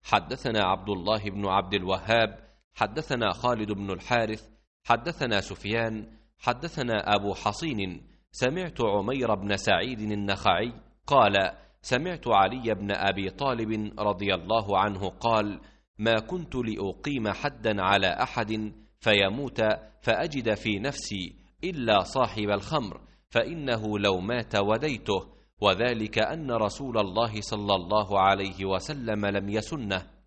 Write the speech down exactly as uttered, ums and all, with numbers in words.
حدثنا عبد الله بن عبد الوهاب حدثنا خالد بن الحارث حدثنا سفيان حدثنا أبو حصين سمعت عمير بن سعيد النخعي قال سمعت علي بن أبي طالب رضي الله عنه قال ما كنت لأقيم حدا على أحد فيموت فأجد في نفسي إلا صاحب الخمر، فإنه لو مات وديته، وذلك أن رسول الله صلى الله عليه وسلم لم يسنه.